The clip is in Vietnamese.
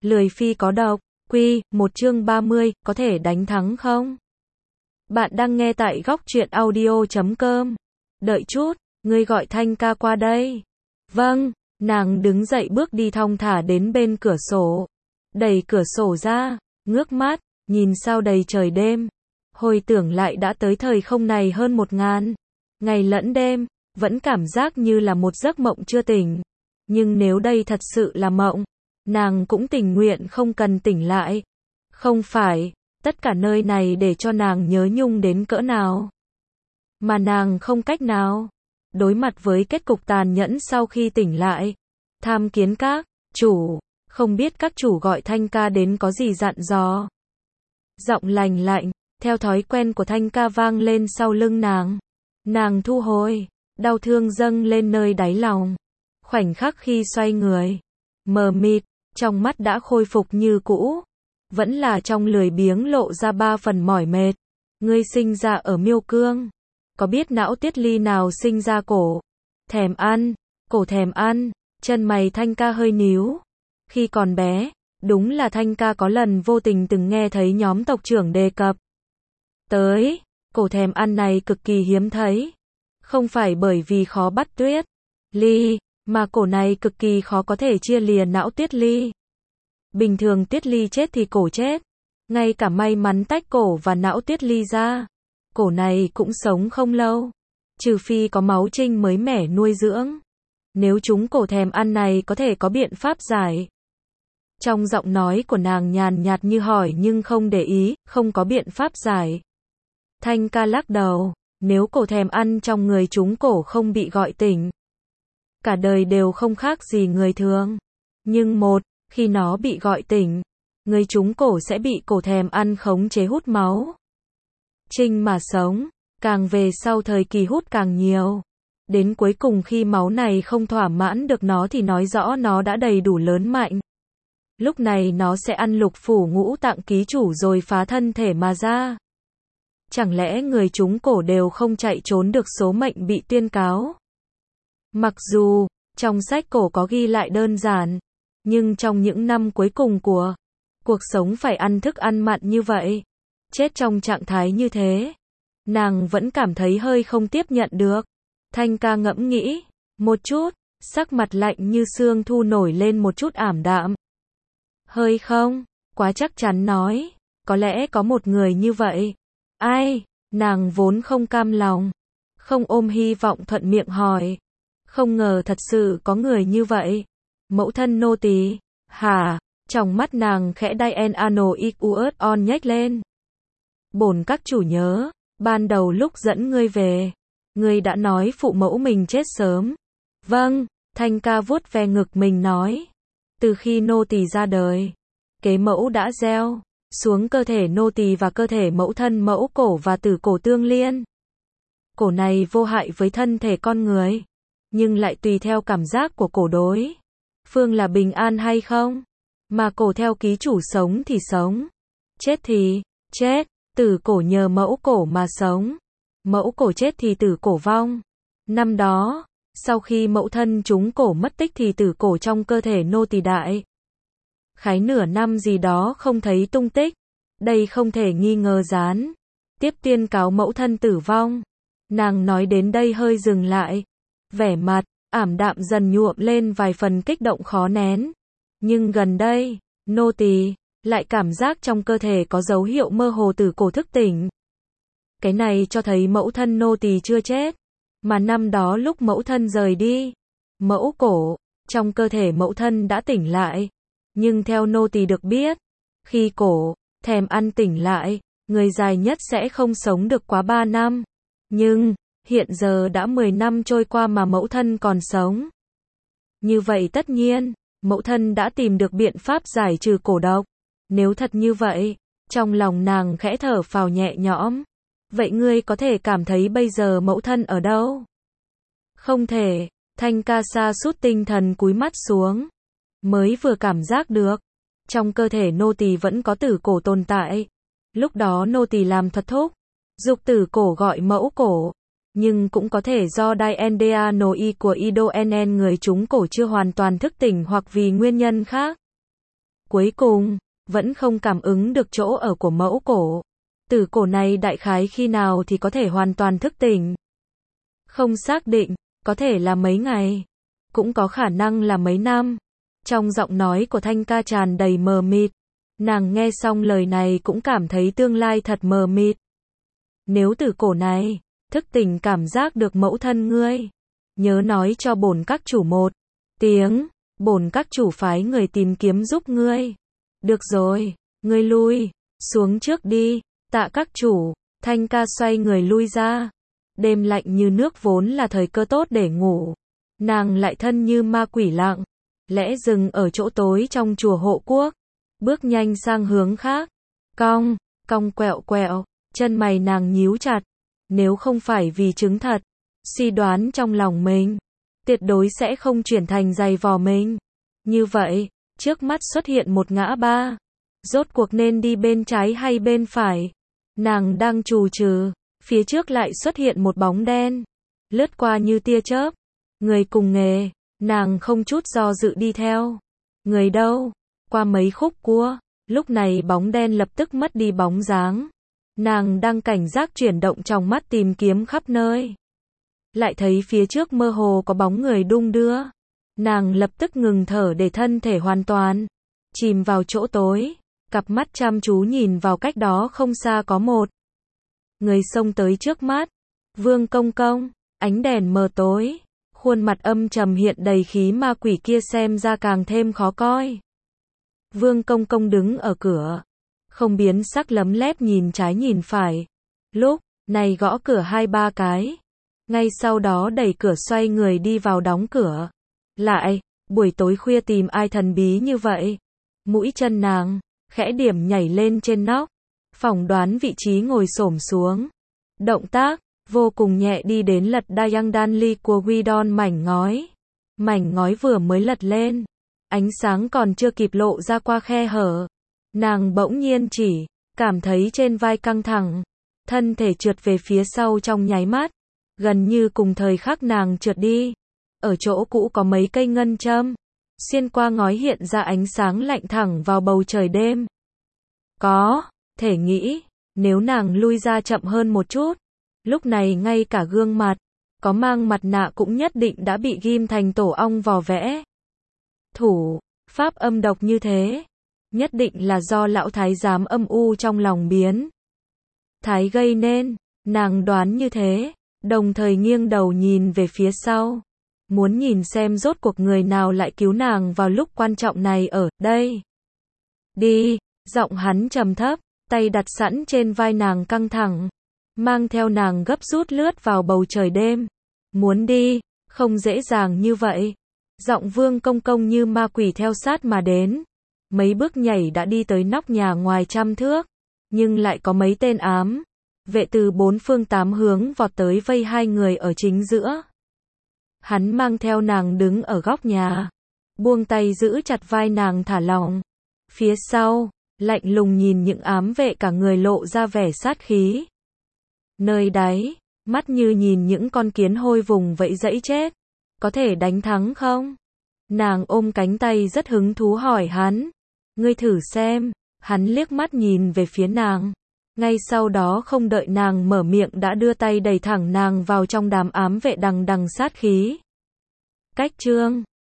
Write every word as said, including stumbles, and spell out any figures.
Lười phi có độc. Quy, một chương ba mươi, có thể đánh thắng không? Bạn đang nghe tại góc truyện audio chấm com. Đợi chút, ngươi gọi Thanh ca qua đây. Vâng, nàng đứng dậy bước đi thong thả đến bên cửa sổ. Đẩy cửa sổ ra, ngước mắt, nhìn sao đầy trời đêm. Hồi tưởng lại đã tới thời không này hơn một ngàn ngày lẫn đêm, vẫn cảm giác như là một giấc mộng chưa tỉnh. Nhưng nếu đây thật sự là mộng, nàng cũng tình nguyện không cần tỉnh lại. Không phải, tất cả nơi này để cho nàng nhớ nhung đến cỡ nào. Mà nàng không cách nào đối mặt với kết cục tàn nhẫn sau khi tỉnh lại. Tham kiến các chủ, không biết các chủ gọi Thanh ca đến có gì dặn dò. Giọng lành lạnh, theo thói quen của Thanh ca vang lên sau lưng nàng. Nàng thu hồi, đau thương dâng lên nơi đáy lòng. Khoảnh khắc khi xoay người, mờ mịt, trong mắt đã khôi phục như cũ. Vẫn là trong lười biếng lộ ra ba phần mỏi mệt. Ngươi sinh ra ở Miêu Cương. Có biết não Tiết Ly nào sinh ra cổ? Thèm ăn, cổ thèm ăn, chân mày Thanh ca hơi nhíu. Khi còn bé, đúng là Thanh ca có lần vô tình từng nghe thấy nhóm tộc trưởng đề cập tới, cổ thèm ăn này cực kỳ hiếm thấy. Không phải bởi vì khó bắt Tuyết Ly, mà cổ này cực kỳ khó có thể chia lìa não Tiết Ly. Bình thường Tiết Ly chết thì cổ chết. Ngay cả may mắn tách cổ và não Tiết Ly ra, cổ này cũng sống không lâu. Trừ phi có máu trinh mới mẻ nuôi dưỡng. Nếu chúng cổ thèm ăn này có thể có biện pháp giải. Trong giọng nói của nàng nhàn nhạt như hỏi nhưng không để ý, không có biện pháp giải. Thanh ca lắc đầu, nếu cổ thèm ăn trong người chúng cổ không bị gọi tỉnh, cả đời đều không khác gì người thường. Nhưng một, khi nó bị gọi tỉnh, người chúng cổ sẽ bị cổ thèm ăn khống chế hút máu. Trinh mà sống, càng về sau thời kỳ hút càng nhiều. Đến cuối cùng khi máu này không thỏa mãn được nó thì nói rõ nó đã đầy đủ lớn mạnh. Lúc này nó sẽ ăn lục phủ ngũ tạng ký chủ rồi phá thân thể mà ra. Chẳng lẽ người chúng cổ đều không chạy trốn được số mệnh bị tuyên cáo? Mặc dù, trong sách cổ có ghi lại đơn giản, nhưng trong những năm cuối cùng của cuộc sống phải ăn thức ăn mặn như vậy, chết trong trạng thái như thế, nàng vẫn cảm thấy hơi không tiếp nhận được. Thanh ca ngẫm nghĩ một chút, sắc mặt lạnh như xương thu nổi lên một chút ảm đạm. Hơi không, quá chắc chắn nói, có lẽ có một người như vậy. Ai? Nàng vốn không cam lòng, không ôm hy vọng thuận miệng hỏi. Không ngờ thật sự có người như vậy. Mẫu thân nô tỳ. Hả? Trong mắt nàng khẽ đai en ano ik uớt on nhếch lên. Bổn các chủ nhớ, ban đầu lúc dẫn ngươi về, ngươi đã nói phụ mẫu mình chết sớm. Vâng, Thanh ca vuốt ve ngực mình nói. Từ khi nô tỳ ra đời, kế mẫu đã gieo xuống cơ thể nô tỳ và cơ thể mẫu thân mẫu cổ và tử cổ tương liên. Cổ này vô hại với thân thể con người, nhưng lại tùy theo cảm giác của cổ đối phương là bình an hay không. Mà cổ theo ký chủ sống thì sống, chết thì chết. Tử cổ nhờ mẫu cổ mà sống, mẫu cổ chết thì tử cổ vong. Năm đó, sau khi mẫu thân chúng cổ mất tích thì tử cổ trong cơ thể nô tỳ đại khái nửa năm gì đó không thấy tung tích. Đây không thể nghi ngờ gián tiếp tuyên cáo mẫu thân tử vong. Nàng nói đến đây hơi dừng lại, vẻ mặt ảm đạm dần nhuộm lên vài phần kích động khó nén. Nhưng gần đây, nô tỳ lại cảm giác trong cơ thể có dấu hiệu mơ hồ tử cổ thức tỉnh. Cái này cho thấy mẫu thân nô tỳ chưa chết, mà năm đó lúc mẫu thân rời đi, mẫu cổ trong cơ thể mẫu thân đã tỉnh lại. Nhưng theo nô tỳ được biết, khi cổ thèm ăn tỉnh lại, người dài nhất sẽ không sống được quá ba năm. Nhưng hiện giờ đã mười năm trôi qua mà mẫu thân còn sống. Như vậy tất nhiên, mẫu thân đã tìm được biện pháp giải trừ cổ độc. Nếu thật như vậy, trong lòng nàng khẽ thở phào nhẹ nhõm. Vậy ngươi có thể cảm thấy bây giờ mẫu thân ở đâu? Không thể. Thanh ca sa sút tinh thần cúi mắt xuống. Mới vừa cảm giác được, trong cơ thể nô tỳ vẫn có tử cổ tồn tại. Lúc đó nô tỳ làm thuật thúc, dục tử cổ gọi mẫu cổ. Nhưng cũng có thể do đê en a noi của Ido en en người chúng cổ chưa hoàn toàn thức tỉnh hoặc vì nguyên nhân khác. Cuối cùng, vẫn không cảm ứng được chỗ ở của mẫu cổ. Tử cổ này đại khái khi nào thì có thể hoàn toàn thức tỉnh. Không xác định, có thể là mấy ngày, cũng có khả năng là mấy năm. Trong giọng nói của Thanh Ca tràn đầy mờ mịt. Nàng nghe xong lời này cũng cảm thấy tương lai thật mờ mịt. Nếu tử cổ này, thức tỉnh cảm giác được mẫu thân ngươi, nhớ nói cho bổn các chủ một tiếng, bổn các chủ phái người tìm kiếm giúp ngươi. Được rồi, ngươi lui xuống trước đi, tạ các chủ. Thanh Ca xoay người lui ra. Đêm lạnh như nước vốn là thời cơ tốt để ngủ. Nàng lại thân như ma quỷ lặng lẽ dừng ở chỗ tối trong chùa Hộ Quốc, bước nhanh sang hướng khác. Cong, cong quẹo quẹo, chân mày nàng nhíu chặt. Nếu không phải vì chứng thật, suy đoán trong lòng mình, tuyệt đối sẽ không chuyển thành giày vò mình. Như vậy, trước mắt xuất hiện một ngã ba. Rốt cuộc nên đi bên trái hay bên phải? Nàng đang trù trừ, phía trước lại xuất hiện một bóng đen, lướt qua như tia chớp. Người cùng nghề, nàng không chút do dự đi theo. Người đâu? Qua mấy khúc cua, lúc này bóng đen lập tức mất đi bóng dáng. Nàng đang cảnh giác chuyển động trong mắt tìm kiếm khắp nơi. Lại thấy phía trước mơ hồ có bóng người đung đưa. Nàng lập tức ngừng thở để thân thể hoàn toàn chìm vào chỗ tối. Cặp mắt chăm chú nhìn vào cách đó không xa có một người xông tới trước mắt. Vương Công Công, ánh đèn mờ tối, khuôn mặt âm trầm hiện đầy khí ma quỷ kia xem ra càng thêm khó coi. Vương Công Công đứng ở cửa, không biến sắc lấm lép nhìn trái nhìn phải. Lúc này gõ cửa hai ba cái, ngay sau đó đẩy cửa xoay người đi vào đóng cửa. Lại, buổi tối khuya tìm ai thần bí như vậy? Mũi chân nàng khẽ điểm nhảy lên trên nóc, phỏng đoán vị trí ngồi xổm xuống. Động tác vô cùng nhẹ đi đến lật Dayang Danli của Guidon mảnh ngói. Mảnh ngói vừa mới lật lên, ánh sáng còn chưa kịp lộ ra qua khe hở. Nàng bỗng nhiên chỉ cảm thấy trên vai căng thẳng, thân thể trượt về phía sau trong nháy mắt. Gần như cùng thời khắc nàng trượt đi, ở chỗ cũ có mấy cây ngân châm, xuyên qua ngói hiện ra ánh sáng lạnh thẳng vào bầu trời đêm. Có thể nghĩ, nếu nàng lui ra chậm hơn một chút, lúc này ngay cả gương mặt có mang mặt nạ cũng nhất định đã bị ghim thành tổ ong vò vẽ. Thủ pháp âm độc như thế, nhất định là do lão thái giám âm u trong lòng biến thái gây nên. Nàng đoán như thế, đồng thời nghiêng đầu nhìn về phía sau, muốn nhìn xem rốt cuộc người nào lại cứu nàng vào lúc quan trọng này ở đây. Đi, giọng hắn trầm thấp, tay đặt sẵn trên vai nàng căng thẳng, mang theo nàng gấp rút lướt vào bầu trời đêm. Muốn đi, không dễ dàng như vậy. Giọng Vương Công Công như ma quỷ theo sát mà đến. Mấy bước nhảy đã đi tới nóc nhà ngoài trăm thước, nhưng lại có mấy tên ám vệ từ bốn phương tám hướng vọt tới vây hai người ở chính giữa. Hắn mang theo nàng đứng ở góc nhà, buông tay giữ chặt vai nàng thả lỏng. Phía sau, lạnh lùng nhìn những ám vệ cả người lộ ra vẻ sát khí. Nơi đáy, mắt như nhìn những con kiến hôi vùng vẫy dẫy chết. Có thể đánh thắng không? Nàng ôm cánh tay rất hứng thú hỏi hắn. Ngươi thử xem. Hắn liếc mắt nhìn về phía nàng. Ngay sau đó không đợi nàng mở miệng đã đưa tay đẩy thẳng nàng vào trong đám ám vệ đằng đằng sát khí. Cách chương